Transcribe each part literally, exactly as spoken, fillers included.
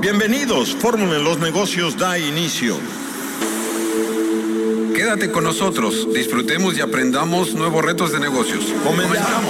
Bienvenidos, Fórmula en los Negocios da inicio. Quédate con nosotros, disfrutemos y aprendamos nuevos retos de negocios. Comenzamos.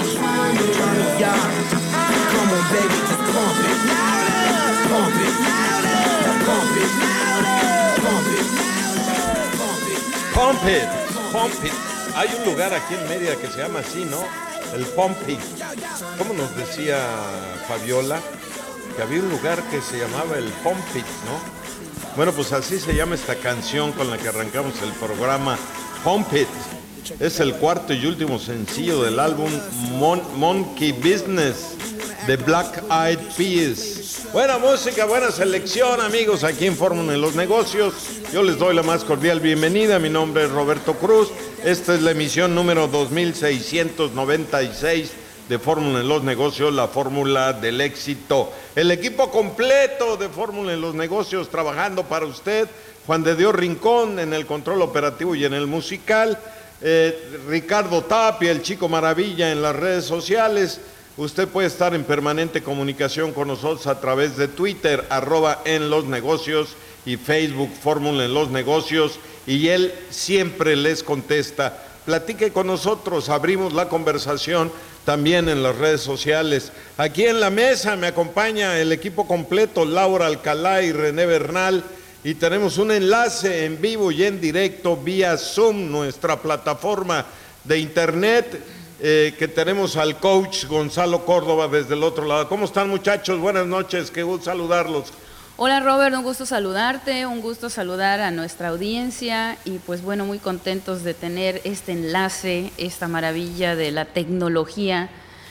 Pump it, pump it. Hay un lugar aquí en Mérida que se llama así, ¿no? El Pump It. ¿Cómo nos decía Fabiola? Que había un lugar que se llamaba el Pump It, ¿no? Bueno, pues así se llama esta canción con la que arrancamos el programa, Pump It. Es el cuarto y último sencillo del álbum Mon- Monkey Business de Black Eyed Peas. Buena música, buena selección, amigos, aquí en Fórmula en los Negocios. Yo les doy la más cordial bienvenida. Mi nombre es Roberto Cruz. Esta es la emisión número dos mil seiscientos noventa y seis de Fórmula en los Negocios, la fórmula del éxito. El equipo completo de Fórmula en los Negocios trabajando para usted. Juan de Dios Rincón en el control operativo y en el musical. Eh, Ricardo Tapia, el Chico Maravilla en las redes sociales. Usted puede estar en permanente comunicación con nosotros a través de Twitter, arroba en los negocios, y Facebook, Fórmula en los Negocios, y él siempre les contesta. Platique con nosotros, abrimos la conversación también en las redes sociales. Aquí en la mesa me acompaña el equipo completo, Laura Alcalá y René Bernal, y tenemos un enlace en vivo y en directo vía Zoom, nuestra plataforma de internet, eh, que tenemos al coach Gonzalo Córdoba desde el otro lado. ¿Cómo están, muchachos? Buenas noches, qué gusto saludarlos. Hola, Robert, un gusto saludarte, un gusto saludar a nuestra audiencia y pues bueno, muy contentos de tener este enlace, esta maravilla de la tecnología,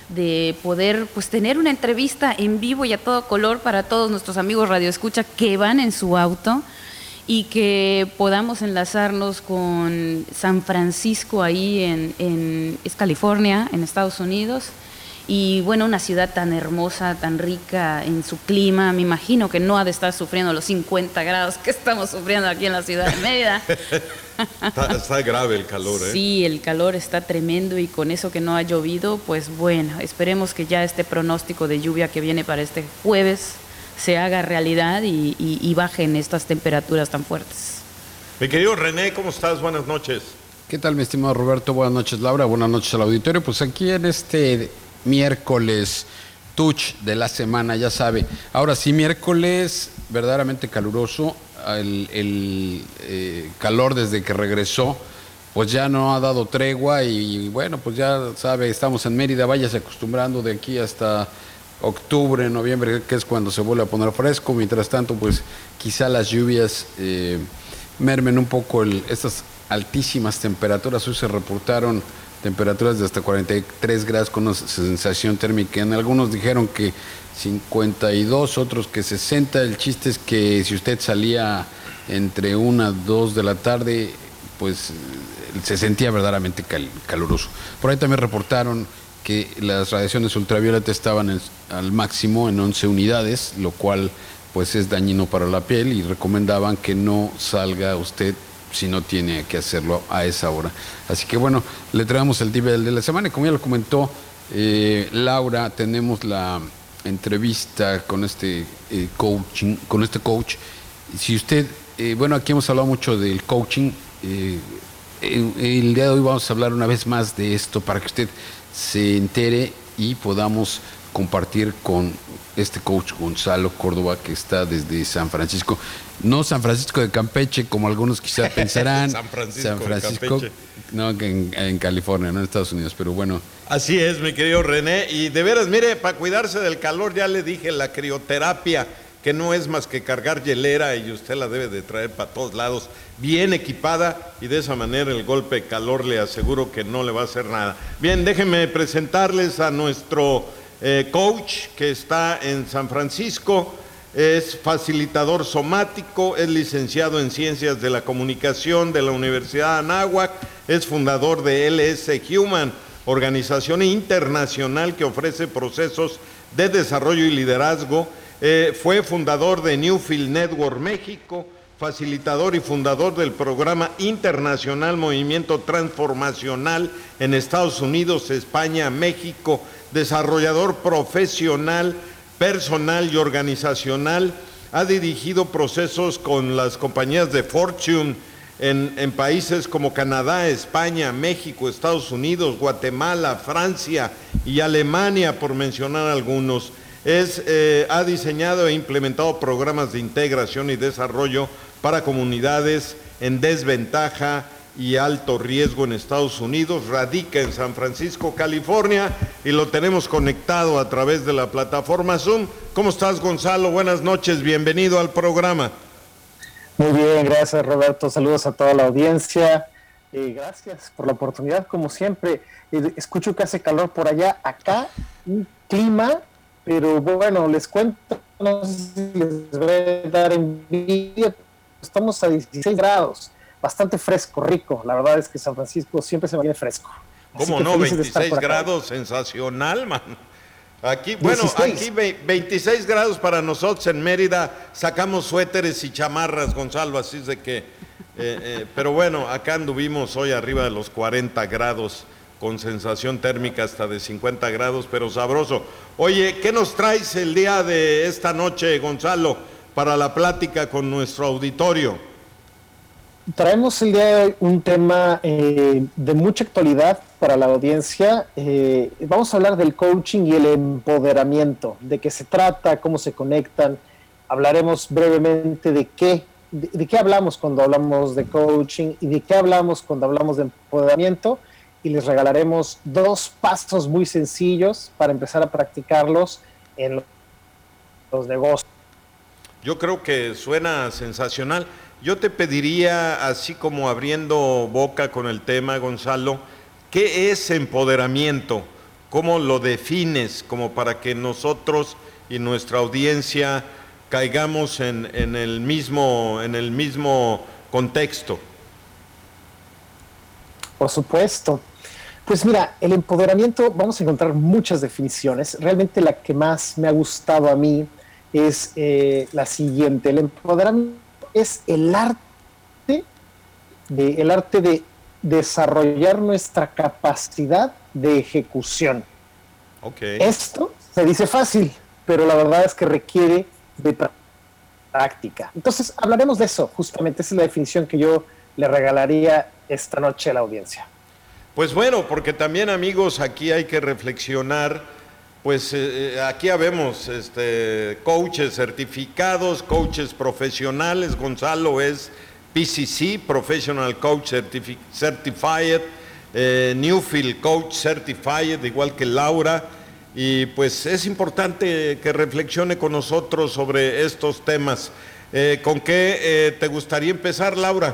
de poder pues tener una entrevista en vivo y a todo color para todos nuestros amigos radioescucha que van en su auto y que podamos enlazarnos con San Francisco ahí en, en es California, en Estados Unidos. Y bueno, una ciudad tan hermosa, tan rica en su clima, me imagino que no ha de estar sufriendo los cincuenta grados que estamos sufriendo aquí en la ciudad de Mérida. está, está grave el calor, ¿eh? Sí, el calor está tremendo y con eso que no ha llovido, pues bueno, esperemos que ya este pronóstico de lluvia que viene para este jueves se haga realidad y, y, y bajen estas temperaturas tan fuertes. Mi querido René, ¿cómo estás? Buenas noches. ¿Qué tal, mi estimado Roberto? Buenas noches, Laura. Buenas noches al auditorio. Pues aquí en este miércoles touch de la semana, ya sabe. Ahora sí, miércoles verdaderamente caluroso. El, el eh, calor desde que regresó, pues ya no ha dado tregua y bueno, pues ya sabe, estamos en Mérida, váyase acostumbrando de aquí hasta octubre, noviembre, que es cuando se vuelve a poner fresco. Mientras tanto, pues quizá las lluvias eh, mermen un poco el, estas altísimas temperaturas. Hoy se reportaron temperaturas de hasta cuarenta y tres grados con una sensación térmica. En algunos dijeron que cincuenta y dos, otros que sesenta. El chiste es que si usted salía entre una, dos de la tarde, pues se sentía verdaderamente cal, caluroso. Por ahí también reportaron que las radiaciones ultravioletas estaban en, al máximo en once unidades, lo cual pues es dañino para la piel y recomendaban que no salga usted si no tiene que hacerlo a esa hora. Así que bueno, le traemos el tip de la semana y como ya lo comentó eh, Laura, tenemos la entrevista con este eh, coaching, con este coach. Si usted, eh, bueno, aquí hemos hablado mucho del coaching, eh, el, el día de hoy vamos a hablar una vez más de esto para que usted se entere y podamos compartir con este coach Gonzalo Córdoba, que está desde San Francisco. No San Francisco de Campeche, como algunos quizás pensarán. San Francisco, San Francisco de Campeche. No, en, en California, no en Estados Unidos, pero bueno. Así es, mi querido René. Y de veras, mire, para cuidarse del calor, ya le dije, la crioterapia, que no es más que cargar hielera y usted la debe de traer para todos lados, bien equipada, y de esa manera el golpe de calor le aseguro que no le va a hacer nada. Bien, déjenme presentarles a nuestro eh, coach que está en San Francisco. Es facilitador somático, es licenciado en Ciencias de la Comunicación de la Universidad de Anáhuac, es fundador de L S Human, organización internacional que ofrece procesos de desarrollo y liderazgo. Eh, fue fundador de Newfield Network México, facilitador y fundador del programa internacional Movimiento Transformacional en Estados Unidos, España, México, desarrollador profesional, personal y organizacional, ha dirigido procesos con las compañías de Fortune en, en países como Canadá, España, México, Estados Unidos, Guatemala, Francia y Alemania, por mencionar algunos. Es, eh, ha diseñado e implementado programas de integración y desarrollo para comunidades en desventaja y alto riesgo en Estados Unidos. Radica en San Francisco, California, y lo tenemos conectado a través de la plataforma Zoom. ¿Cómo estás, Gonzalo? Buenas noches, bienvenido al programa. Muy bien, gracias, Roberto. Saludos a toda la audiencia. Eh, gracias por la oportunidad, como siempre. Eh, escucho que hace calor por allá. Acá, un clima, pero bueno, les cuento, no sé si les voy a dar envidia. Estamos a dieciséis grados. Bastante fresco, rico. La verdad es que San Francisco siempre se mantiene fresco. ¿Cómo no? veintiséis grados, sensacional, man. Aquí, bueno, dieciséis. Aquí veintiséis grados para nosotros en Mérida. Sacamos suéteres y chamarras, Gonzalo, así es de que... Eh, eh, pero bueno, acá anduvimos hoy arriba de los cuarenta grados, con sensación térmica hasta de cincuenta grados, pero sabroso. Oye, ¿qué nos traes el día de esta noche, Gonzalo, para la plática con nuestro auditorio? Traemos el día de hoy un tema eh, de mucha actualidad para la audiencia. Eh, vamos a hablar del coaching y el empoderamiento, de qué se trata, cómo se conectan. Hablaremos brevemente de qué, de, de qué hablamos cuando hablamos de coaching y de qué hablamos cuando hablamos de empoderamiento, y les regalaremos dos pasos muy sencillos para empezar a practicarlos en los negocios. Yo creo que suena sensacional. Yo te pediría, así como abriendo boca con el tema, Gonzalo, ¿qué es empoderamiento? ¿Cómo lo defines? Como para que nosotros y nuestra audiencia caigamos en, en, el mismo, en el mismo contexto. Por supuesto. Pues mira, el empoderamiento, vamos a encontrar muchas definiciones. Realmente la que más me ha gustado a mí es eh, la siguiente. El empoderamiento es el arte de, el arte de desarrollar nuestra capacidad de ejecución. Okay. Esto se dice fácil, pero la verdad es que requiere de práctica. Entonces, hablaremos de eso, justamente. Esa es la definición que yo le regalaría esta noche a la audiencia. Pues bueno, porque también, amigos, aquí hay que reflexionar. Pues eh, aquí habemos este, coaches certificados, coaches profesionales. Gonzalo es P C C, Professional Coach Certifi- Certified, eh, Newfield Coach Certified, igual que Laura. Y pues es importante que reflexione con nosotros sobre estos temas. Eh, ¿Con qué eh, te gustaría empezar, Laura?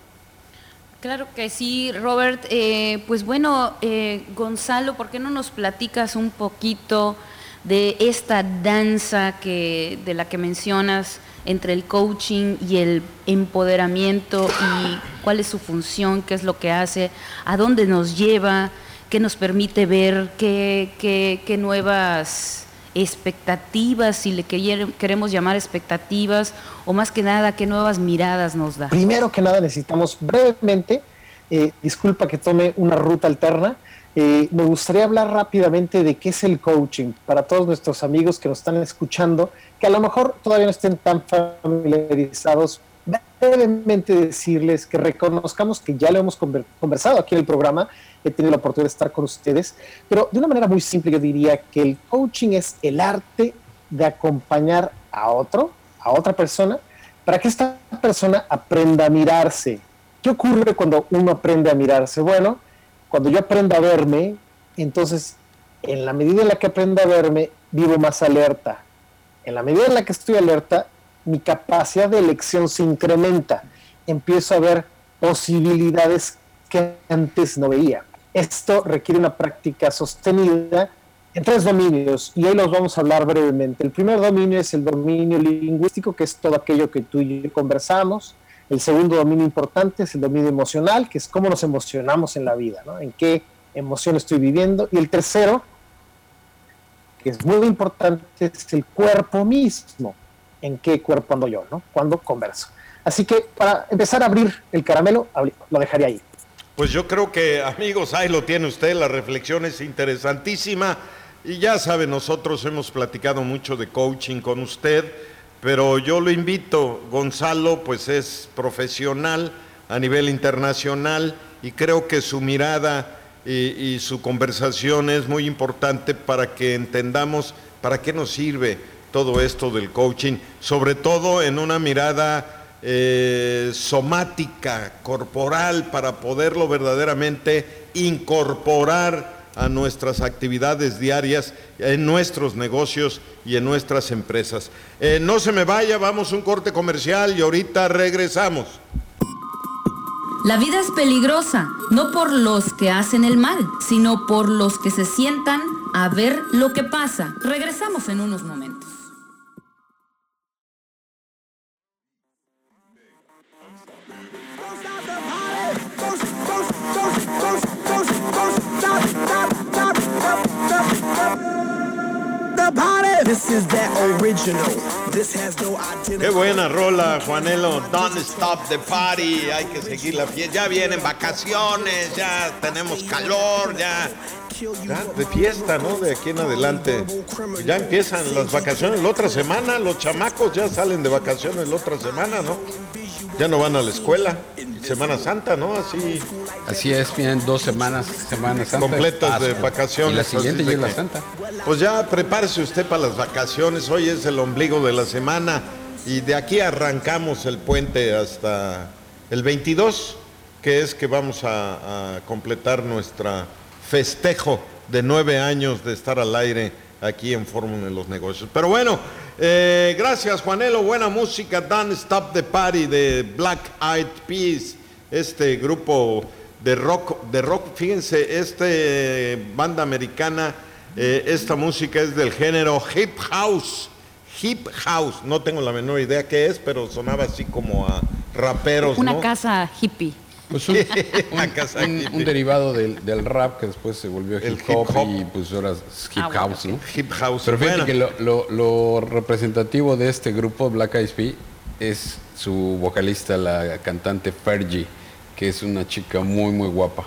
Claro que sí, Robert. Eh, pues bueno, eh, Gonzalo, ¿por qué no nos platicas un poquito de esta danza que, de la que mencionas entre el coaching y el empoderamiento, y cuál es su función, qué es lo que hace, a dónde nos lleva, qué nos permite ver, qué, qué, qué nuevas expectativas, si le queremos llamar expectativas, o más que nada, qué nuevas miradas nos da? Primero que nada necesitamos brevemente, eh, disculpa que tome una ruta alterna, eh, me gustaría hablar rápidamente de qué es el coaching, para todos nuestros amigos que nos están escuchando, que a lo mejor todavía no estén tan familiarizados. Brevemente decirles que reconozcamos que ya lo hemos conversado aquí en el programa, he tenido la oportunidad de estar con ustedes, pero de una manera muy simple yo diría que el coaching es el arte de acompañar a otro, a otra persona, para que esta persona aprenda a mirarse. ¿Qué ocurre cuando uno aprende a mirarse? Bueno, cuando yo aprendo a verme, entonces en la medida en la que aprendo a verme, vivo más alerta. En la medida en la que estoy alerta, mi capacidad de elección se incrementa. Empiezo a ver posibilidades que antes no veía. Esto requiere una práctica sostenida en tres dominios, y hoy los vamos a hablar brevemente. El primer dominio es el dominio lingüístico, que es todo aquello que tú y yo conversamos. El segundo dominio importante es el dominio emocional, que es cómo nos emocionamos en la vida, ¿no? En qué emoción estoy viviendo. Y el tercero, que es muy importante, es el cuerpo mismo. ¿En qué cuerpo ando yo, ¿no? Cuando converso. Así que para empezar a abrir el caramelo, lo dejaría ahí. Pues yo creo que, amigos, ahí lo tiene usted, la reflexión es interesantísima. Y ya sabe, nosotros hemos platicado mucho de coaching con usted, pero yo lo invito. Gonzalo pues es profesional a nivel internacional y creo que su mirada y, y su conversación es muy importante para que entendamos para qué nos sirve todo esto del coaching, sobre todo en una mirada eh, somática, corporal, para poderlo verdaderamente incorporar a nuestras actividades diarias, en nuestros negocios y en nuestras empresas. Eh, no se me vaya, vamos a un corte comercial y ahorita regresamos. La vida es peligrosa, no por los que hacen el mal, sino por los que se sientan a ver lo que pasa. Regresamos en unos momentos. Qué buena rola, Juanelo. Don't stop the party. Hay que seguir la fiesta. Ya vienen vacaciones, ya tenemos calor, ya, ya de fiesta, ¿no? De aquí en adelante. Ya empiezan las vacaciones la otra semana. Los chamacos ya salen de vacaciones la otra semana, ¿no? Ya no van a la escuela. Semana Santa, ¿no? Así. Así es, vienen dos semanas, Semana Santa. Completas de vacaciones. Y la siguiente ya es la que, Santa. Pues ya prepárese usted para las vacaciones. Hoy es el ombligo de la semana y de aquí arrancamos el puente hasta el veintidós, que es que vamos a, a completar nuestro festejo de nueve años de estar al aire aquí en Fórmula en los Negocios. Pero bueno, eh, gracias Juanelo, buena música. Don't Stop the Party de Black Eyed Peas, este grupo de rock, de rock, fíjense, este banda americana, eh, esta música es del género hip house, hip house, no tengo la menor idea qué es, pero sonaba así como a raperos, Una ¿no? casa hippie. Pues un, Una casa un, hippie. un derivado del, del rap que después se volvió El hip hip hop, hop. y pues ahora es hip Ah, bueno, house, ¿no? Hip house. Pero fíjate Bueno, que lo, lo, lo representativo de este grupo, Black Eyed Peas, es su vocalista, la cantante Fergie, que es una chica muy, muy guapa.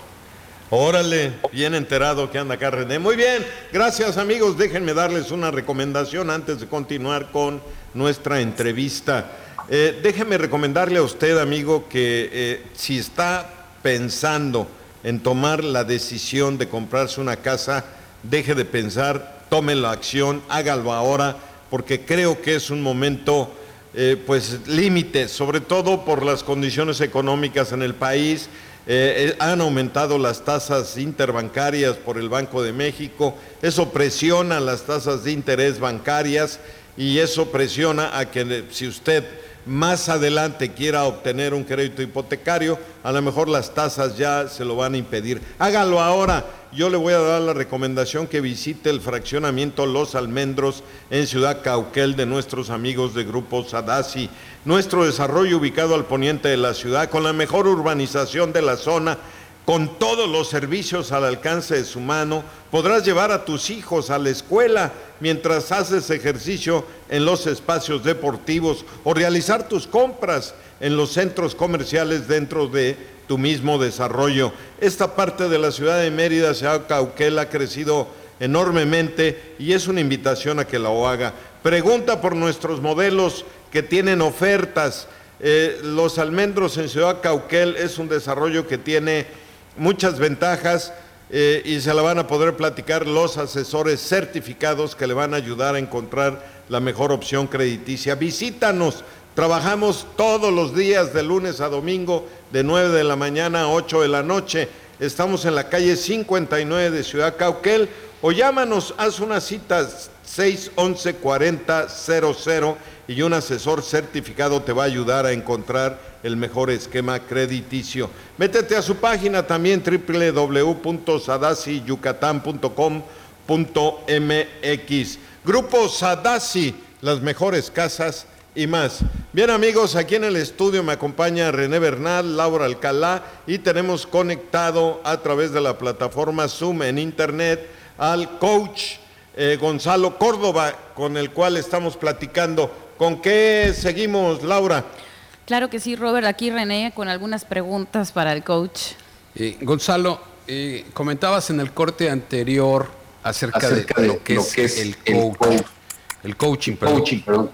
órale, bien enterado que anda acá René. Muy bien, gracias amigos. Déjenme darles una recomendación antes de continuar con nuestra entrevista. Eh, déjeme recomendarle a usted, amigo, que eh, si está pensando en tomar la decisión de comprarse una casa, deje de pensar, tome la acción, hágalo ahora, porque creo que es un momento eh, pues límite, sobre todo por las condiciones económicas en el país. Eh, eh, han aumentado las tasas interbancarias por el Banco de México, eso presiona las tasas de interés bancarias y eso presiona a que si usted más adelante quiera obtener un crédito hipotecario, a lo mejor las tasas ya se lo van a impedir. Hágalo ahora. Yo le voy a dar la recomendación que visite el fraccionamiento Los Almendros en Ciudad Cauquel de nuestros amigos de Grupo Sadasi. Nuestro desarrollo ubicado al poniente de la ciudad, con la mejor urbanización de la zona, con todos los servicios al alcance de su mano, podrás llevar a tus hijos a la escuela mientras haces ejercicio en los espacios deportivos o realizar tus compras en los centros comerciales dentro de tu mismo desarrollo. Esta parte de la ciudad de Mérida, Ciudad Cauquel, ha crecido enormemente y es una invitación a que lo haga. Pregunta por nuestros modelos que tienen ofertas. Eh, Los Almendros en Ciudad Cauquel es un desarrollo que tiene muchas ventajas eh, y se la van a poder platicar los asesores certificados que le van a ayudar a encontrar la mejor opción crediticia. Visítanos, trabajamos todos los días de lunes a domingo de nueve de la mañana a ocho de la noche. Estamos en la calle cincuenta y nueve de Ciudad Cauquel o llámanos, haz una cita seis once cuarenta cero cero y un asesor certificado te va a ayudar a encontrar el mejor esquema crediticio. Métete a su página también doble u doble u doble u punto sadasi yucatán punto com punto m x. Grupo Sadasi, las mejores casas y más. Bien amigos, aquí en el estudio me acompaña René Bernal, Laura Alcalá y tenemos conectado a través de la plataforma Zoom en internet al coach eh, Gonzalo Córdoba, con el cual estamos platicando. ¿Con qué seguimos, Laura? Claro que sí, Robert. Aquí René con algunas preguntas para el coach. Eh, Gonzalo, eh, comentabas en el corte anterior acerca, acerca de, de lo que, lo es, que es el, coach, el coaching, perdón. coaching perdón.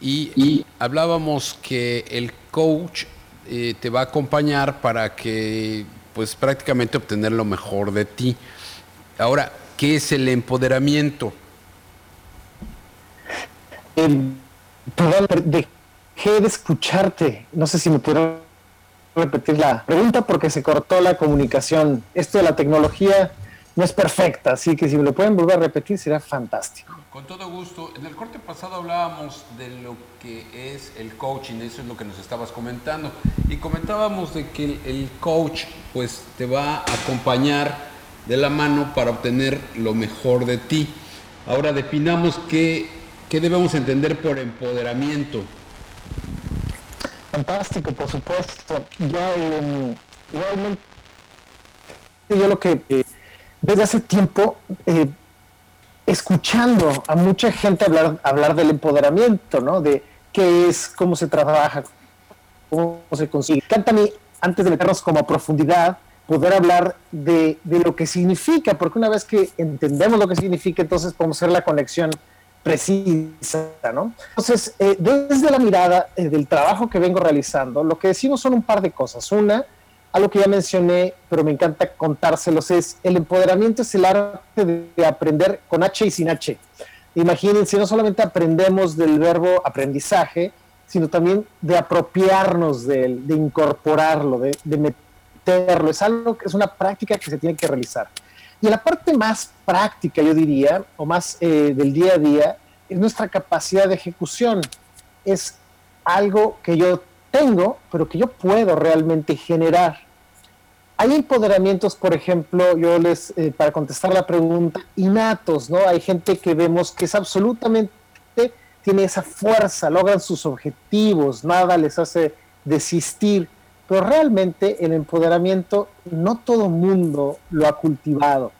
y, y hablábamos que el coach eh, te va a acompañar para que pues prácticamente obtener lo mejor de ti. Ahora, ¿qué es el empoderamiento? Eh, perdón, dejé de escucharte. No sé si me puedo repetir la pregunta porque se cortó la comunicación. Esto de la tecnología no es perfecta, así que si me lo pueden volver a repetir será fantástico. Con todo gusto. En el corte pasado hablábamos de lo que es el coaching, eso es lo que nos estabas comentando. Y comentábamos de que el, el coach pues te va a acompañar de la mano para obtener lo mejor de ti. Ahora definamos qué, qué debemos entender por empoderamiento. Fantástico, por supuesto. Ya eh, realmente yo lo que eh, desde hace tiempo eh, escuchando a mucha gente hablar hablar del empoderamiento, ¿no? De qué es, cómo se trabaja, cómo se consigue. Encanta a mí, antes de meternos como a profundidad, poder hablar de, de lo que significa, porque una vez que entendemos lo que significa, entonces podemos hacer la conexión precisa, ¿no? Entonces, eh, desde la mirada eh, del trabajo que vengo realizando, lo que decimos son un par de cosas. Una, algo que ya mencioné, pero me encanta contárselos, es el empoderamiento es el arte de aprender con H y sin H. Imagínense, no solamente aprendemos del verbo aprendizaje, sino también de apropiarnos de él, de incorporarlo, de, de meterlo. Es algo que es una práctica que se tiene que realizar. Y la parte más práctica, yo diría, o más eh, del día a día, es nuestra capacidad de ejecución. Es algo que yo tengo, pero que yo puedo realmente generar. Hay empoderamientos, por ejemplo, yo les, eh, para contestar la pregunta, innatos, ¿no? Hay gente que vemos que es absolutamente, tiene esa fuerza, logran sus objetivos, nada les hace desistir. Pero realmente el empoderamiento no todo mundo lo ha cultivado.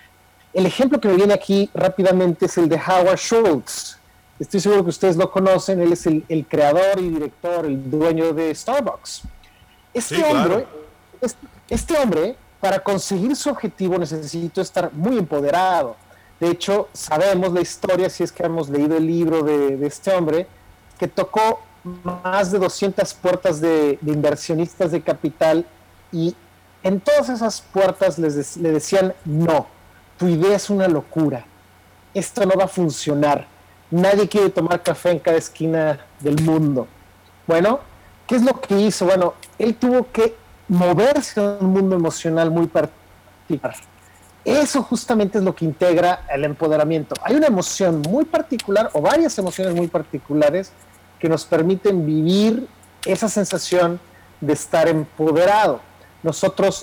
El ejemplo que me viene aquí rápidamente es el de Howard Schultz. Estoy seguro que ustedes lo conocen, él es el, el creador y director, el dueño de Starbucks. Este, sí, hombre, claro. este, este hombre, para conseguir su objetivo necesita estar muy empoderado. De hecho, sabemos la historia, si es que hemos leído el libro de, de este hombre, que tocó más de doscientas puertas de, de inversionistas de capital y en todas esas puertas les de, le decían no, tu idea es una locura, esto no va a funcionar, nadie quiere tomar café en cada esquina del mundo. Bueno, ¿qué es lo que hizo? Bueno, él tuvo que moverse a un mundo emocional muy particular. Eso justamente es lo que integra el empoderamiento. Hay una emoción muy particular o varias emociones muy particulares que nos permiten vivir esa sensación de estar empoderado. Nosotros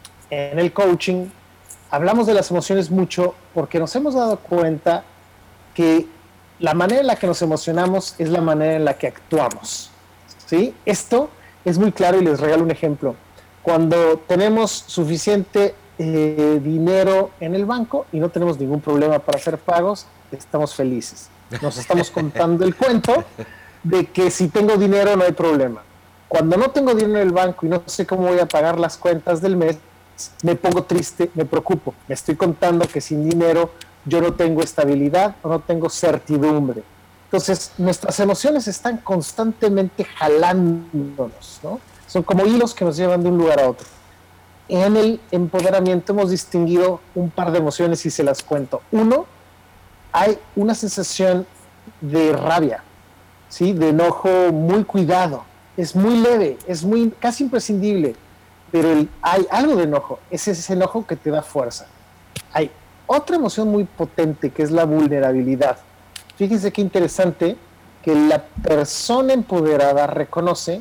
en el coaching hablamos de las emociones mucho porque nos hemos dado cuenta que la manera en la que nos emocionamos es la manera en la que actuamos, ¿sí? Esto es muy claro y les regalo un ejemplo. Cuando tenemos suficiente eh, dinero en el banco y no tenemos ningún problema para hacer pagos, estamos felices. Nos estamos contando el cuento de que si tengo dinero no hay problema. Cuando no tengo dinero en el banco y no sé cómo voy a pagar las cuentas del mes, me pongo triste, me preocupo. Me estoy contando que sin dinero yo no tengo estabilidad o no tengo certidumbre. Entonces, nuestras emociones están constantemente jalándonos, ¿no? Son como hilos que nos llevan de un lugar a otro. En el empoderamiento hemos distinguido un par de emociones y se las cuento. Uno, hay una sensación de rabia, ¿sí? De enojo muy cuidado. Es muy leve, es muy casi imprescindible, pero el, hay algo de enojo. Es ese enojo que te da fuerza. Hay otra emoción muy potente que es la vulnerabilidad. Fíjense qué interesante que la persona empoderada reconoce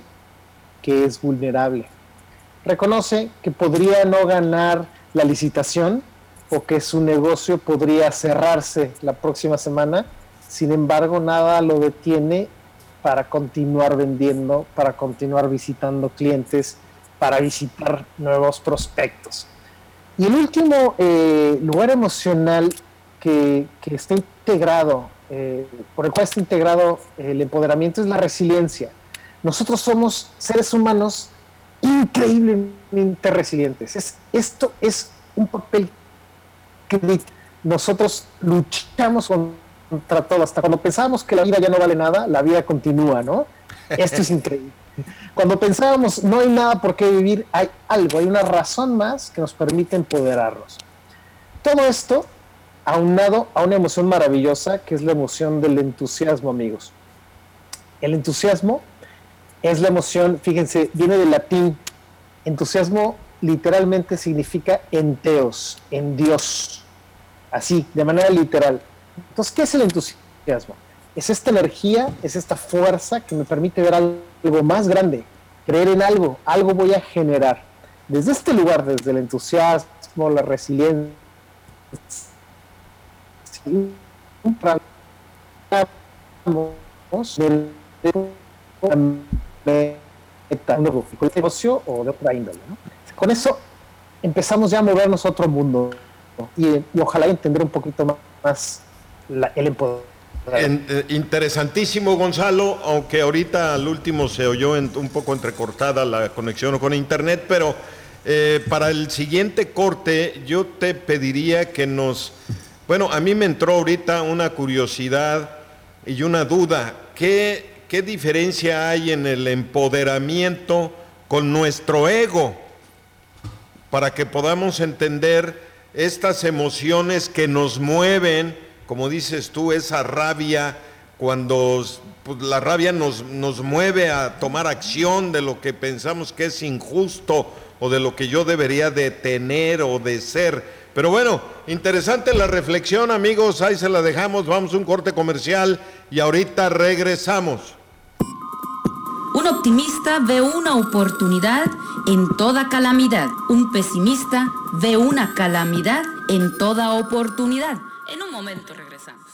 que es vulnerable. Reconoce que podría no ganar la licitación o que su negocio podría cerrarse la próxima semana. Sin embargo, nada lo detiene para continuar vendiendo, para continuar visitando clientes, para visitar nuevos prospectos. Y el último eh, lugar emocional que, que está integrado, eh, por el cual está integrado el empoderamiento, es la resiliencia. Nosotros somos seres humanos increíblemente resilientes. Es, esto es un papel que nosotros luchamos contra contra todo. Hasta cuando pensábamos que la vida ya no vale nada, la vida continúa, ¿no? Esto es increíble. Cuando pensábamos no hay nada por qué vivir, hay algo, hay una razón más que nos permite empoderarnos. Todo esto aunado a una emoción maravillosa que es la emoción del entusiasmo, amigos. El entusiasmo es la emoción, fíjense, viene del latín. Entusiasmo literalmente significa en Theos, en Dios, así, de manera literal. Entonces, ¿qué es el entusiasmo? Es esta energía, es esta fuerza que me permite ver algo más grande, creer en algo, algo voy a generar. Desde este lugar, desde el entusiasmo, la resiliencia, un negocio o de otra índole, ¿no? Con eso empezamos ya a movernos a otro mundo, ¿no? y, y ojalá entender un poquito más, más la, el empoderamiento. En, eh, interesantísimo, Gonzalo, aunque ahorita al último se oyó en, un poco entrecortada la conexión con internet, pero eh, para el siguiente corte yo te pediría que nos... Bueno, a mí me entró ahorita una curiosidad y una duda. ¿Qué, qué diferencia hay en el empoderamiento con nuestro ego? Para que podamos entender estas emociones que nos mueven, como dices tú, esa rabia, cuando pues, la rabia nos, nos mueve a tomar acción de lo que pensamos que es injusto o de lo que yo debería de tener o de ser. Pero bueno, interesante la reflexión, amigos, ahí se la dejamos, vamos a un corte comercial y ahorita regresamos. Un optimista ve una oportunidad en toda calamidad. Un pesimista ve una calamidad en toda oportunidad. En un momento regresamos.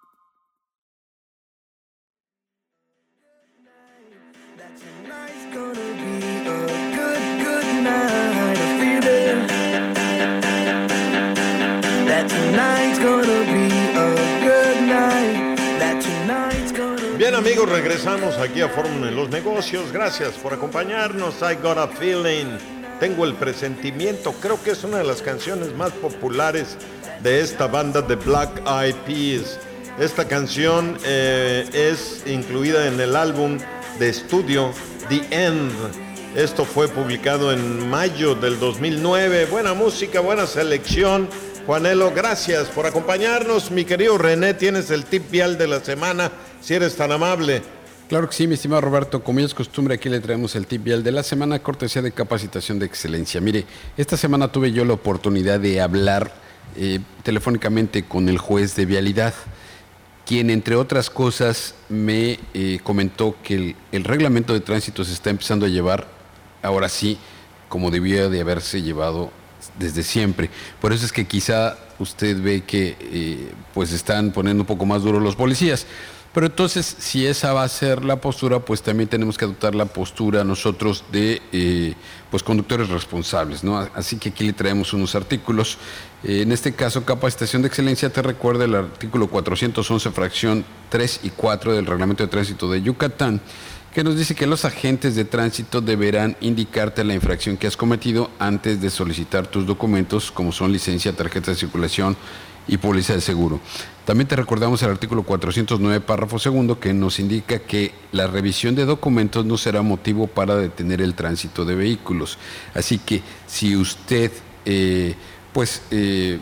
Bien, amigos, regresamos aquí a Fórmula en los Negocios. Gracias por acompañarnos. I got a feeling. Tengo el presentimiento. Creo que es una de las canciones más populares de esta banda de Black Eyed Peas. Esta canción eh, es incluida en el álbum de estudio The End. Esto fue publicado en mayo del dos mil nueve. Buena música, buena selección. Juanelo, gracias por acompañarnos. Mi querido René, tienes el tip vial de la semana, si eres tan amable. Claro que sí, mi estimado Roberto. Como ya es costumbre, aquí le traemos el tip vial de la semana, cortesía de Capacitación de Excelencia. Mire, esta semana tuve yo la oportunidad de hablar eh, telefónicamente con el juez de vialidad, quien, entre otras cosas, me eh, comentó que el, el reglamento de tránsito se está empezando a llevar, ahora sí, como debía de haberse llevado desde siempre. Por eso es que quizá usted ve que eh, pues están poniendo un poco más duros los policías. Pero entonces, si esa va a ser la postura, pues también tenemos que adoptar la postura nosotros de eh, pues conductores responsables, ¿no? Así que aquí le traemos unos artículos. Eh, en este caso, Capacitación de Excelencia te recuerda el artículo cuatrocientos once, fracción tres y cuatro del Reglamento de Tránsito de Yucatán, que nos dice que los agentes de tránsito deberán indicarte la infracción que has cometido antes de solicitar tus documentos, como son licencia, tarjeta de circulación y póliza de seguro. También te recordamos el artículo cuatrocientos nueve, párrafo segundo, que nos indica que la revisión de documentos no será motivo para detener el tránsito de vehículos. Así que si usted eh, pues eh,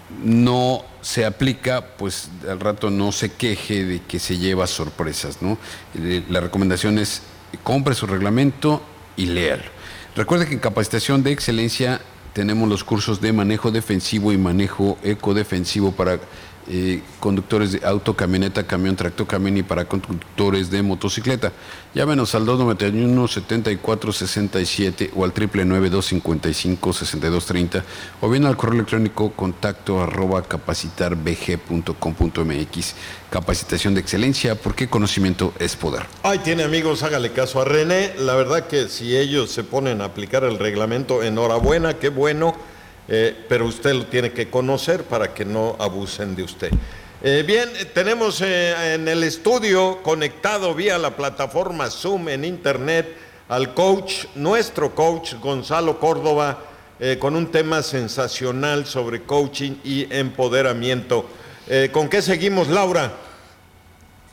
no se aplica, pues al rato no se queje de que se lleva sorpresas, ¿no? La recomendación es compre su reglamento y léalo. Recuerde que en Capacitación de Excelencia tenemos los cursos de manejo defensivo y manejo ecodefensivo para eh, conductores de auto, camioneta, camión, tractocamión y para conductores de motocicleta. Llámenos al dos noventa y uno, setenta y cuatro sesenta y siete o al triple nueve, dos cincuenta y cinco, sesenta y dos treinta o bien al correo electrónico contacto arroba capacitarbg punto com punto mx. Capacitación de Excelencia, porque conocimiento es poder. Ahí tiene, amigos, hágale caso a René. La verdad que si ellos se ponen a aplicar el reglamento, enhorabuena, qué bueno, eh, pero usted lo tiene que conocer para que no abusen de usted. Eh, bien, tenemos eh, en el estudio conectado vía la plataforma Zoom en internet al coach, nuestro coach Gonzalo Córdoba, eh, con un tema sensacional sobre coaching y empoderamiento. Eh, ¿Con qué seguimos, Laura?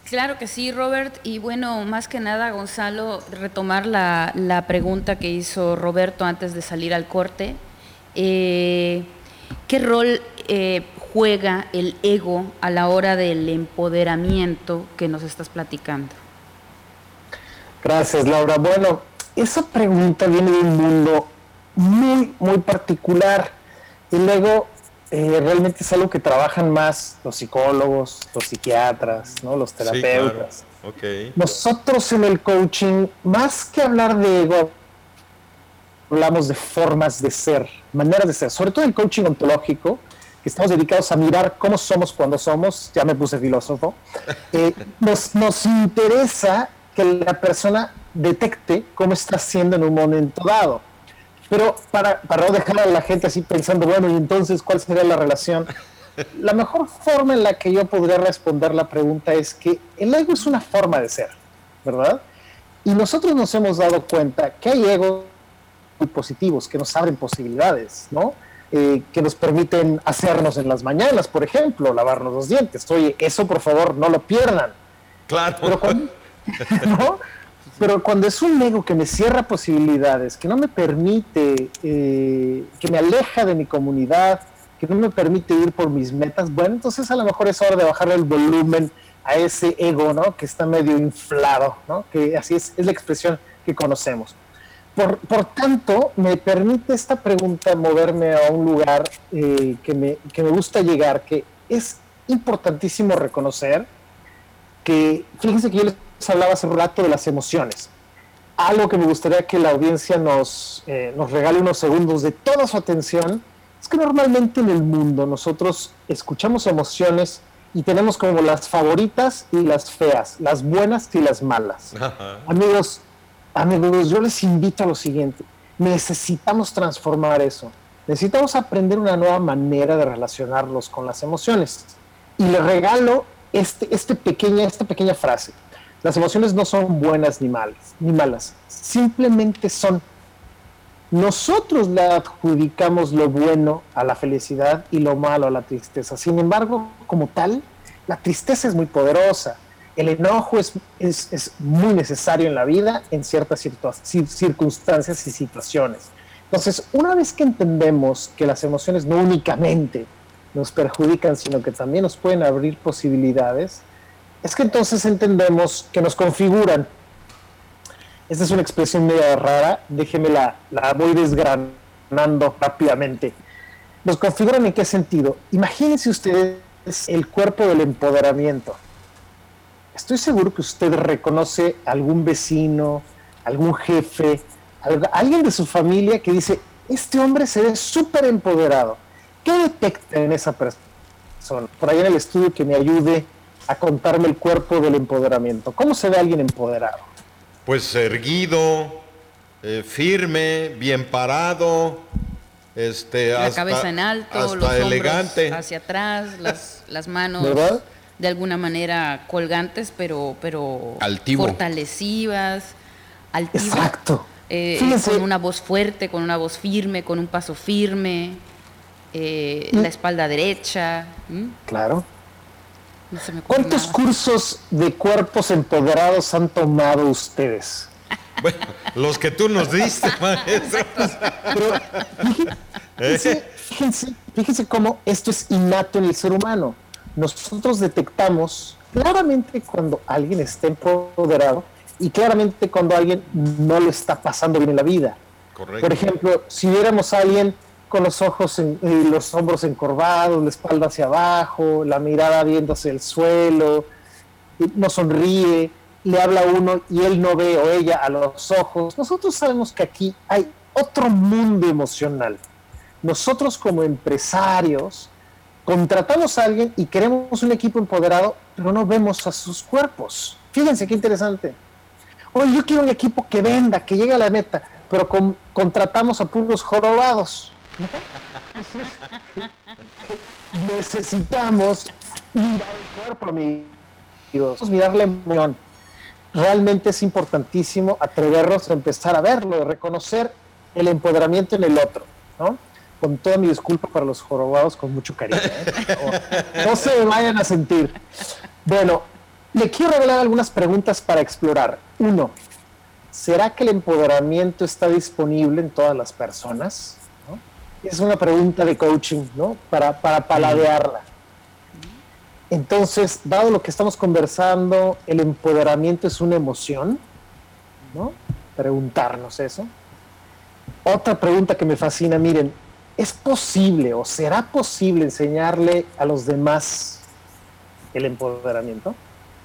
Claro que sí, Robert. Y bueno, más que nada, Gonzalo, retomar la, la pregunta que hizo Roberto antes de salir al corte. Eh, ¿Qué rol eh, juega el ego a la hora del empoderamiento que nos estás platicando? Gracias, Laura. Bueno, esa pregunta viene de un mundo muy, muy particular. El ego eh, realmente es algo que trabajan más los psicólogos, los psiquiatras, ¿no? Los terapeutas. Sí, claro. Okay. Nosotros en el coaching, más que hablar de ego, hablamos de formas de ser, maneras de ser, sobre todo el coaching ontológico, que estamos dedicados a mirar cómo somos cuando somos, ya me puse filósofo, eh, nos, nos interesa que la persona detecte cómo está haciendo en un momento dado. Pero para, para no dejar a la gente así pensando, bueno, y entonces, ¿cuál sería la relación? La mejor forma en la que yo podría responder la pregunta es que el ego es una forma de ser, ¿verdad? Y nosotros nos hemos dado cuenta que hay egos muy positivos, que nos abren posibilidades, ¿no? Eh, que nos permiten hacernos en las mañanas, por ejemplo, lavarnos los dientes. Oye, eso por favor no lo pierdan. Claro. Pero cuando, ¿no? Pero cuando es un ego que me cierra posibilidades, que no me permite, eh, que me aleja de mi comunidad, que no me permite ir por mis metas, bueno, entonces a lo mejor es hora de bajarle el volumen a ese ego, ¿no? Que está medio inflado, ¿no? Que así es, es la expresión que conocemos. Por, por tanto, me permite esta pregunta moverme a un lugar eh, que, me, que me gusta llegar, que es importantísimo reconocer que, fíjense que yo les hablaba hace un rato de las emociones. Algo que me gustaría que la audiencia nos, eh, nos regale unos segundos de toda su atención, es que normalmente en el mundo nosotros escuchamos emociones y tenemos como las favoritas y las feas, las buenas y las malas. Ajá. Amigos, amigos, yo les invito a lo siguiente. Necesitamos transformar eso. Necesitamos aprender una nueva manera de relacionarlos con las emociones. Y les regalo este, este pequeña, esta pequeña frase. Las emociones no son buenas ni malas, ni malas. Simplemente son. Nosotros le adjudicamos lo bueno a la felicidad y lo malo a la tristeza. Sin embargo, como tal, la tristeza es muy poderosa. El enojo es, es, es muy necesario en la vida en ciertas circunstancias y situaciones. Entonces, una vez que entendemos que las emociones no únicamente nos perjudican, sino que también nos pueden abrir posibilidades, es que entonces entendemos que nos configuran. Esta es una expresión medio rara, déjeme la, la voy desgranando rápidamente. ¿Nos configuran en qué sentido? Imagínense ustedes el cuerpo del empoderamiento. Estoy seguro que usted reconoce a algún vecino, algún jefe, alguien de su familia que dice, este hombre se ve súper empoderado. ¿Qué detecta en esa persona? Por ahí en el estudio que me ayude a contarme el cuerpo del empoderamiento. ¿Cómo se ve alguien empoderado? Pues erguido, eh, firme, bien parado, este, la hasta, cabeza en alto, hasta los elegante. hombros hacia atrás, las, las manos ¿verdad? De alguna manera colgantes, pero, pero Altivo. fortalecivas, altivo. Exacto. Eh, Fíjense. con una voz fuerte, con una voz firme, con un paso firme, eh, la espalda derecha. ¿Mm? Claro. No se me ocurre ¿Cuántos nada. cursos de cuerpos empoderados han tomado ustedes? Bueno, los que tú nos diste, maestro. Pero fíjense, fíjense, fíjense cómo esto es innato en el ser humano. Nosotros detectamos claramente cuando alguien está empoderado y claramente cuando alguien no lo está pasando bien en la vida. Correcto. Por ejemplo, si viéramos a alguien con los ojos, en, eh, los hombros encorvados, la espalda hacia abajo, la mirada viendo hacia el suelo, no sonríe, le habla a uno y él no ve o ella a los ojos. Nosotros sabemos que aquí hay otro mundo emocional. Nosotros como empresarios contratamos a alguien y queremos un equipo empoderado, pero no vemos a sus cuerpos. Fíjense qué interesante. Oye, yo quiero un equipo que venda, que llegue a la meta, pero con, contratamos a puros jorobados. Necesitamos mirar el cuerpo, amigos, mirar la emoción. Realmente es importantísimo atrevernos a empezar a verlo, reconocer el empoderamiento en el otro, ¿no? Con toda mi disculpa para los jorobados, con mucho cariño, ¿eh? No, no se me vayan a sentir. Bueno, Le quiero revelar algunas preguntas para explorar. Uno, ¿será que el empoderamiento está disponible en todas las personas? ¿No? Es una pregunta de coaching, ¿no? Para, para paladearla. Entonces, dado lo que estamos conversando, ¿el empoderamiento es una emoción? ¿No? Preguntarnos eso. Otra pregunta que me fascina, miren, ¿es posible o será posible enseñarle a los demás el empoderamiento?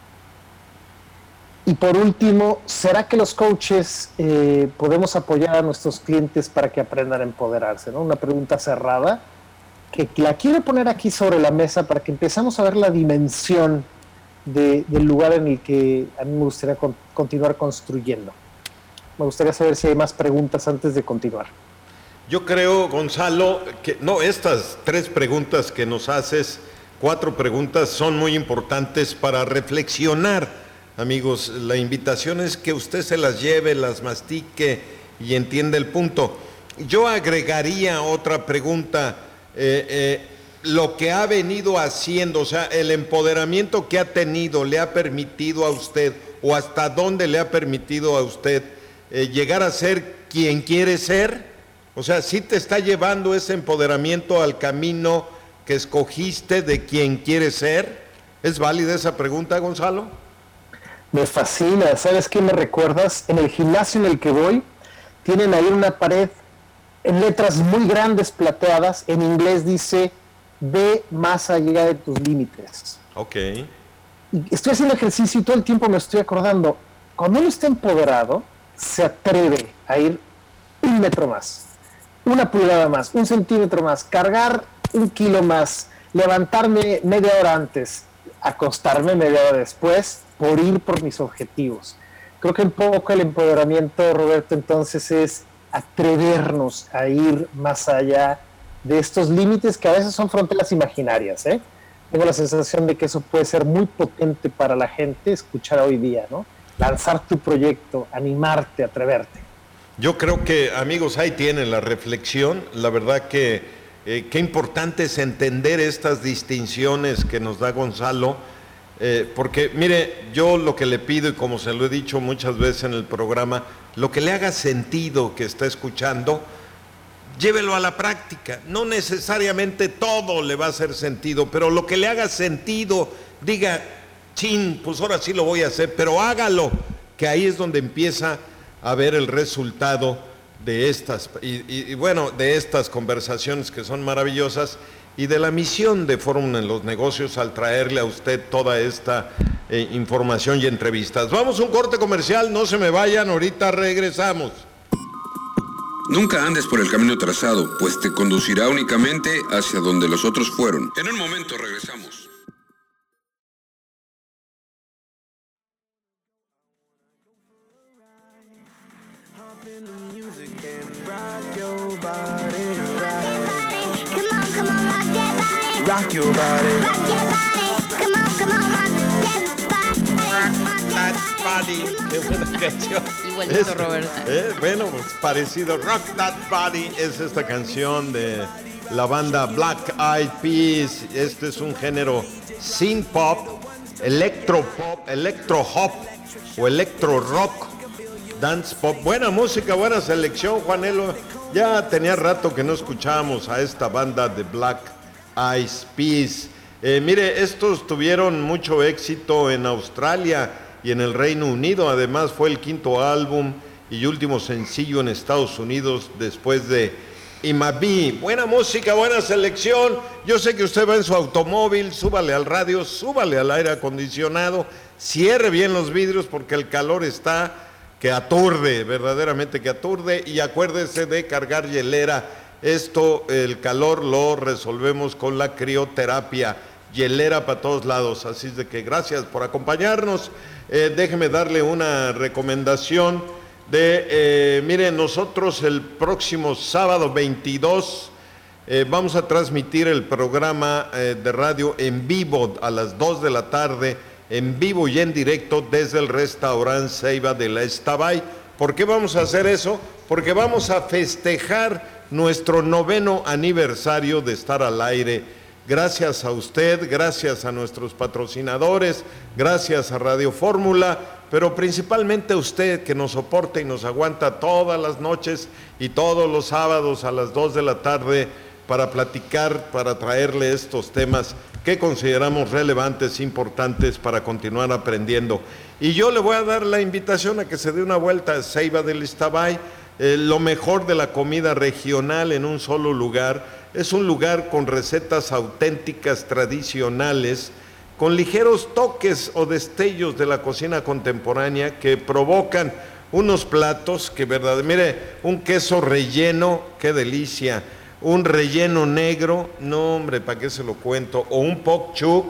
Y por último, ¿será que los coaches eh, podemos apoyar a nuestros clientes para que aprendan a empoderarse? ¿No? Una pregunta cerrada que la quiero poner aquí sobre la mesa para que empezamos a ver la dimensión de, del lugar en el que a mí me gustaría con, continuar construyendo. Me gustaría saber si hay más preguntas antes de continuar. Yo creo, Gonzalo, que no, estas tres preguntas que nos haces, cuatro preguntas, son muy importantes para reflexionar. Amigos, la invitación es que usted se las lleve, las mastique y entienda el punto. Yo agregaría otra pregunta, eh, eh, lo que ha venido haciendo, o sea, el empoderamiento que ha tenido, le ha permitido a usted, o hasta dónde le ha permitido a usted eh, llegar a ser quien quiere ser. O sea, ¿sí te está llevando ese empoderamiento al camino que escogiste de quien quieres ser? ¿Es válida esa pregunta, Gonzalo? Me fascina. ¿Sabes qué me recuerdas? En el gimnasio en el que voy, tienen ahí una pared en letras muy grandes plateadas. En inglés dice, ve más allá de tus límites. Ok. Y estoy haciendo ejercicio y todo el tiempo me estoy acordando, cuando uno está empoderado, se atreve a ir un metro más, una pulgada más, un centímetro más, cargar un kilo más, levantarme media hora antes, acostarme media hora después, por ir por mis objetivos. Creo que un poco el empoderamiento, Roberto, entonces es atrevernos a ir más allá de estos límites que a veces son fronteras imaginarias, ¿eh? Tengo la sensación de que eso puede ser muy potente para la gente escuchar hoy día, ¿no? Lanzar tu proyecto, animarte, atreverte. Yo creo que, amigos, ahí tienen la reflexión. La verdad que eh, qué importante es entender estas distinciones que nos da Gonzalo. Eh, porque, mire, yo lo que le pido, y como se lo he dicho muchas veces en el programa, lo que le haga sentido que está escuchando, llévelo a la práctica. No necesariamente todo le va a hacer sentido, pero lo que le haga sentido, diga, chin, pues ahora sí lo voy a hacer, pero hágalo, que ahí es donde empieza a ver el resultado de estas, y, y, y bueno, de estas conversaciones que son maravillosas, y de la misión de Fórmula en los Negocios al traerle a usted toda esta eh, información y entrevistas. Vamos a un corte comercial, no se me vayan, ahorita regresamos. Nunca andes por el camino trazado, pues te conducirá únicamente hacia donde los otros fueron. En un momento regresamos. Rock your body. Rock your body. Come on, come on, rock that body. Rock that body. Qué buena canción. Igualito, Es, Roberto. eh, bueno, pues parecido. Rock That Body es esta canción de la banda Black Eyed Peas. Este es un género synth pop, electro pop, electro hop o electro rock, dance pop. Buena música, buena selección, Juanelo. Ya tenía rato que no escuchábamos a esta banda de Black Eyed Peas. Eh, mire, estos tuvieron mucho éxito en Australia y en el Reino Unido. Además fue el quinto álbum y último sencillo en Estados Unidos después de Imabi. Buena música, buena selección. Yo sé que usted va en su automóvil, súbale al radio, súbale al aire acondicionado, cierre bien los vidrios porque el calor está que aturde, verdaderamente que aturde, y acuérdese de cargar hielera. Esto, el calor lo resolvemos con la crioterapia, hielera para todos lados. Así es de que gracias por acompañarnos. Eh, déjeme darle una recomendación de, eh, miren, nosotros el próximo sábado veintidós eh, vamos a transmitir el programa eh, de radio en vivo a las dos de la tarde, en vivo y en directo desde el restaurante Ceiba de la Estabay. ¿Por qué vamos a hacer eso? Porque vamos a festejar nuestro noveno aniversario de estar al aire Gracias a usted, gracias a nuestros patrocinadores, gracias a Radio Fórmula, pero principalmente a usted que nos soporta y nos aguanta todas las noches y todos los sábados a las dos de la tarde para platicar, para traerle estos temas que consideramos relevantes, importantes para continuar aprendiendo. Y yo le voy a dar la invitación a que se dé una vuelta a Ceiba del Iztabay, eh, lo mejor de la comida regional en un solo lugar. Es un lugar con recetas auténticas, tradicionales, con ligeros toques o destellos de la cocina contemporánea que provocan unos platos que verdad, mire, un queso relleno, qué delicia, un relleno negro, no hombre, ¿para qué se lo cuento? O un pok chuk,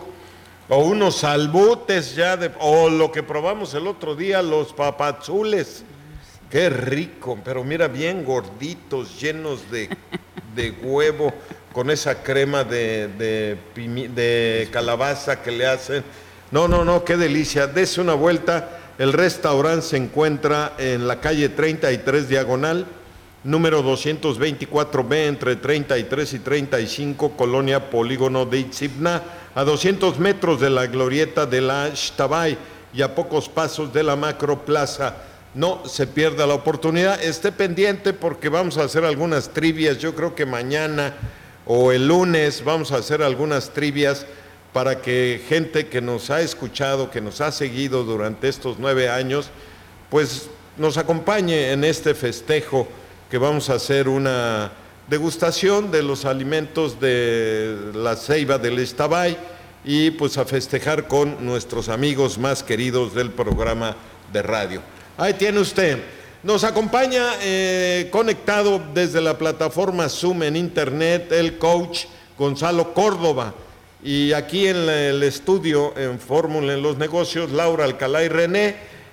o unos salbutes ya, de, o lo que probamos el otro día, los papazules, qué rico, pero mira, bien gorditos, llenos de, de huevo, con esa crema de, de, pimi, de calabaza que le hacen. No, no, no, qué delicia, dese una vuelta. El restaurante se encuentra en la calle treinta y tres Diagonal, número doscientos veinticuatro B, entre treinta y tres y treinta y cinco, Colonia Polígono de Itzibna, a doscientos metros de la glorieta de la Xtabay y a pocos pasos de la Macroplaza. No se pierda la oportunidad, esté pendiente porque vamos a hacer algunas trivias. Yo creo que mañana o el lunes vamos a hacer algunas trivias para que gente que nos ha escuchado, que nos ha seguido durante estos nueve años, pues nos acompañe en este festejo que vamos a hacer una degustación de los alimentos de la Ceiba del Iztabay y pues a festejar con nuestros amigos más queridos del programa de radio. Ahí tiene usted. Nos acompaña eh, conectado desde la plataforma Zoom en internet el coach Gonzalo Córdoba y aquí en la, el estudio en Fórmula en los Negocios Laura Alcalá y René.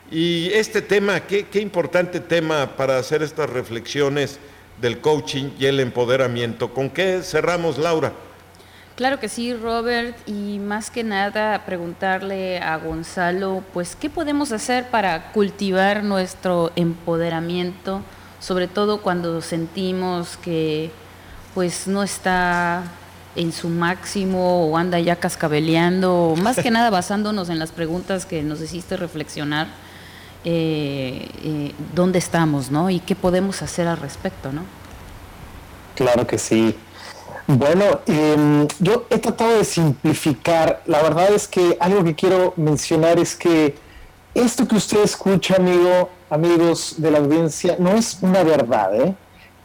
Y este tema, qué, qué importante tema para hacer estas reflexiones del coaching y el empoderamiento. ¿Con qué cerramos, Laura? Claro que sí, Robert, y más que nada preguntarle a Gonzalo, pues, ¿qué podemos hacer para cultivar nuestro empoderamiento, sobre todo cuando sentimos que, pues, no está en su máximo o anda ya cascabeleando, más que nada basándonos en las preguntas que nos hiciste reflexionar, eh, eh, dónde estamos, ¿no? Y qué podemos hacer al respecto, ¿no? Claro que sí. Bueno, eh, yo he tratado de simplificar. La verdad es que algo que quiero mencionar es que esto que usted escucha, amigo, amigos de la audiencia, no es una verdad, ¿eh?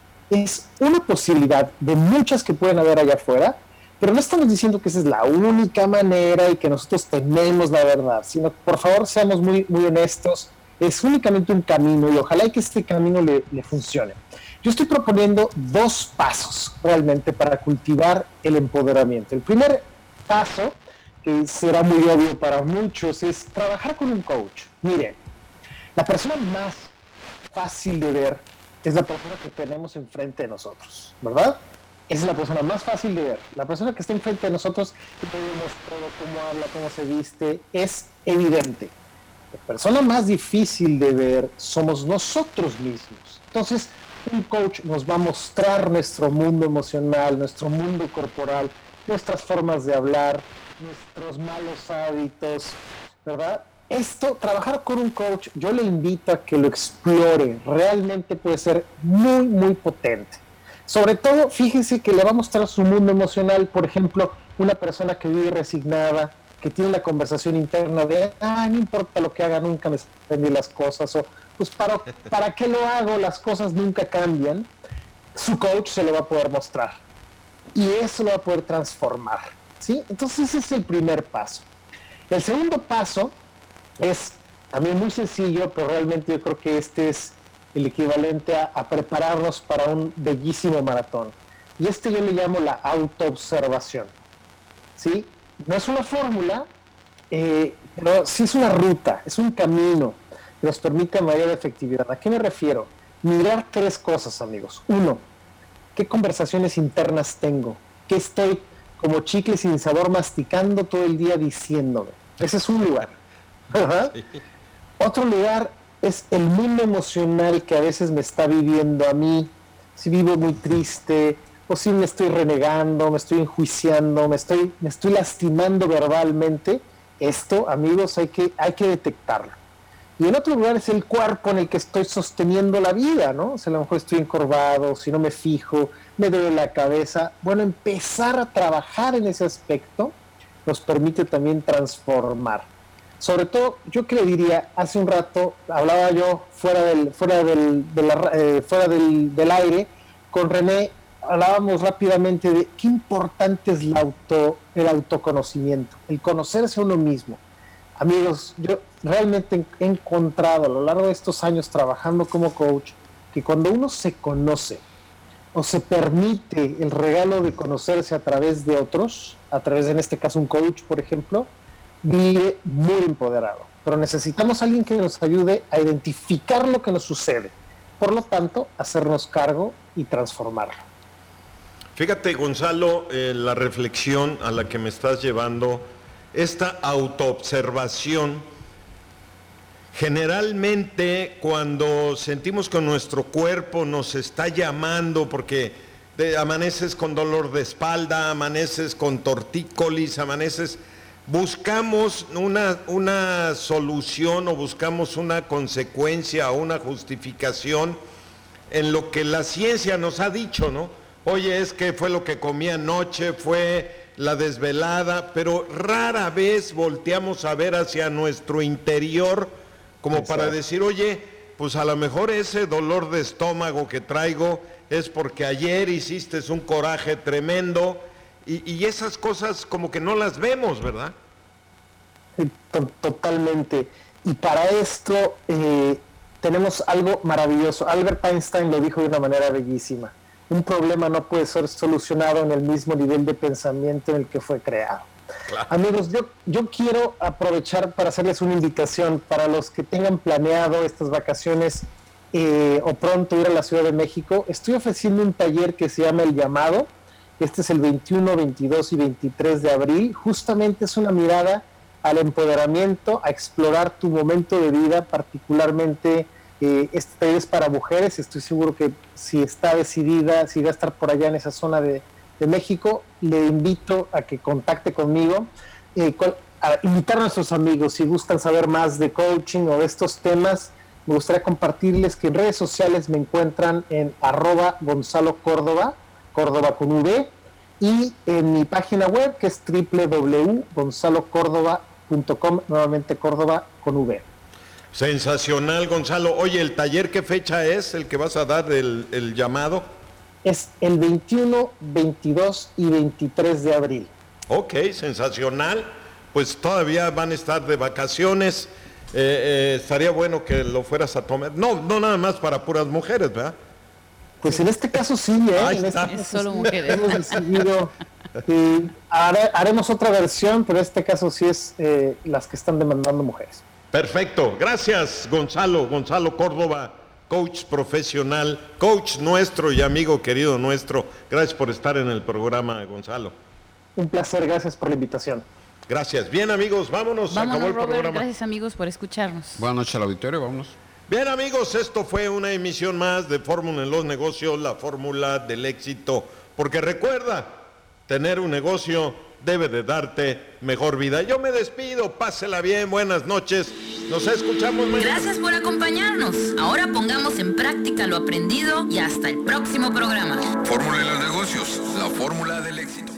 Es una posibilidad de muchas que pueden haber allá afuera, pero no estamos diciendo que esa es la única manera y que nosotros tenemos la verdad, sino por favor seamos muy, muy honestos, es únicamente un camino y ojalá y que este camino le, le funcione. Yo estoy proponiendo dos pasos realmente para cultivar el empoderamiento. El primer paso, que será muy obvio para muchos, es trabajar con un coach. Miren, la persona más fácil de ver es la persona que tenemos enfrente de nosotros, ¿verdad? Esa es la persona más fácil de ver. La persona que está enfrente de nosotros, que vemos todo, cómo habla, cómo se viste, es evidente. La persona más difícil de ver somos nosotros mismos. Entonces, un coach nos va a mostrar nuestro mundo emocional, nuestro mundo corporal, nuestras formas de hablar, nuestros malos hábitos, ¿verdad? Esto, trabajar con un coach, yo le invito a que lo explore, realmente puede ser muy, muy potente. Sobre todo, fíjense que le va a mostrar su mundo emocional, por ejemplo, una persona que vive resignada, que tiene una conversación interna de, ah, no importa lo que haga, nunca me aprendí las cosas, o pues para, ¿para qué lo hago? Las cosas nunca cambian. Su coach se lo va a poder mostrar y eso lo va a poder transformar, ¿sí? Entonces ese es el primer paso. El segundo paso es también muy sencillo, pero realmente yo creo que este es el equivalente a, a prepararnos para un bellísimo maratón. Y este yo le llamo la autoobservación, ¿sí? No es una fórmula, eh, pero sí es una ruta, es un camino que nos permite mayor efectividad. ¿A qué me refiero? Mirar tres cosas, amigos. Uno, ¿qué conversaciones internas tengo? ¿Qué estoy como chicle sin sabor masticando todo el día diciéndome? Ese es un lugar. ¿Verdad? Sí. Otro lugar es el mundo emocional que a veces me está viviendo a mí. Si vivo muy triste o si me estoy renegando, me estoy enjuiciando, me estoy, me estoy lastimando verbalmente, esto, amigos, hay que, hay que detectarlo. Y en otro lugar es el cuerpo en el que estoy sosteniendo la vida, ¿no? O sea, a lo mejor estoy encorvado, si no me fijo, me duele la cabeza. Bueno, empezar a trabajar en ese aspecto nos permite también transformar. Sobre todo, yo que le diría, hace un rato hablaba yo fuera del, fuera del, de la, eh, fuera del, del aire con René, hablábamos rápidamente de qué importante es la auto, el autoconocimiento, el conocerse a uno mismo. Amigos, yo realmente he encontrado a lo largo de estos años trabajando como coach que cuando uno se conoce o se permite el regalo de conocerse a través de otros, a través de, en este caso, un coach, por ejemplo, vive muy empoderado. Pero necesitamos a alguien que nos ayude a identificar lo que nos sucede. Por lo tanto, hacernos cargo y transformarlo. Fíjate, Gonzalo, eh, la reflexión a la que me estás llevando, esta autoobservación, generalmente cuando sentimos que nuestro cuerpo nos está llamando porque de, amaneces con dolor de espalda, amaneces con tortícolis, amaneces, buscamos una, una solución o buscamos una consecuencia o una justificación en lo que la ciencia nos ha dicho, ¿no? Oye, es que fue lo que comí anoche, fue la desvelada, pero rara vez volteamos a ver hacia nuestro interior como Exacto. para decir, oye, pues a lo mejor ese dolor de estómago que traigo es porque ayer hiciste un coraje tremendo y, y esas cosas como que no las vemos, ¿verdad? Totalmente. Y para esto eh, tenemos algo maravilloso. Albert Einstein lo dijo de una manera bellísima. Un problema no puede ser solucionado en el mismo nivel de pensamiento en el que fue creado. Claro. Amigos, yo, yo quiero aprovechar para hacerles una invitación para los que tengan planeado estas vacaciones eh, o pronto ir a la Ciudad de México. Estoy ofreciendo un taller que se llama El Llamado. Este es el veintiuno, veintidós y veintitrés de abril. Justamente es una mirada al empoderamiento, a explorar tu momento de vida, particularmente eh, este taller es para mujeres. Estoy seguro que si está decidida, si va a estar por allá en esa zona de, de México, le invito a que contacte conmigo, eh, cual, a invitar a nuestros amigos, si gustan saber más de coaching o de estos temas. Me gustaría compartirles que en redes sociales me encuentran en arroba Gonzalo Córdoba, Córdoba con V, y en mi página web que es doble u doble u doble u punto gonzalo córdoba punto com, nuevamente Córdoba con V. Sensacional, Gonzalo. Oye, ¿el taller qué fecha es el que vas a dar, el, el llamado? Es el veintiuno, veintidós y veintitrés de abril. Ok, sensacional. Pues todavía van a estar de vacaciones. Eh, eh, estaría bueno que lo fueras a tomar. No, no nada más para puras mujeres, ¿verdad? Pues en este caso sí, ¿eh? Ahí en está. este Es caso solo sí, mujeres. hemos decidido, eh, haré- haremos otra versión, pero en este caso sí es eh, las que están demandando mujeres. Perfecto. Gracias, Gonzalo. Gonzalo Córdoba, coach profesional, coach nuestro y amigo querido nuestro. Gracias por estar en el programa, Gonzalo. Un placer, gracias por la invitación. Gracias. Bien, amigos, vámonos. Vámonos, Acabó el Robert. programa. Gracias, amigos, por escucharnos. Buenas noches al auditorio, vámonos. Bien, amigos, esto fue una emisión más de Fórmula en los Negocios, la fórmula del éxito. Porque recuerda, tener un negocio debe de darte mejor vida. Yo me despido, pásela bien, buenas noches. Nos escuchamos mañana. Gracias por acompañarnos. Ahora pongamos en práctica lo aprendido y hasta el próximo programa. Fórmula de los negocios, la fórmula del éxito.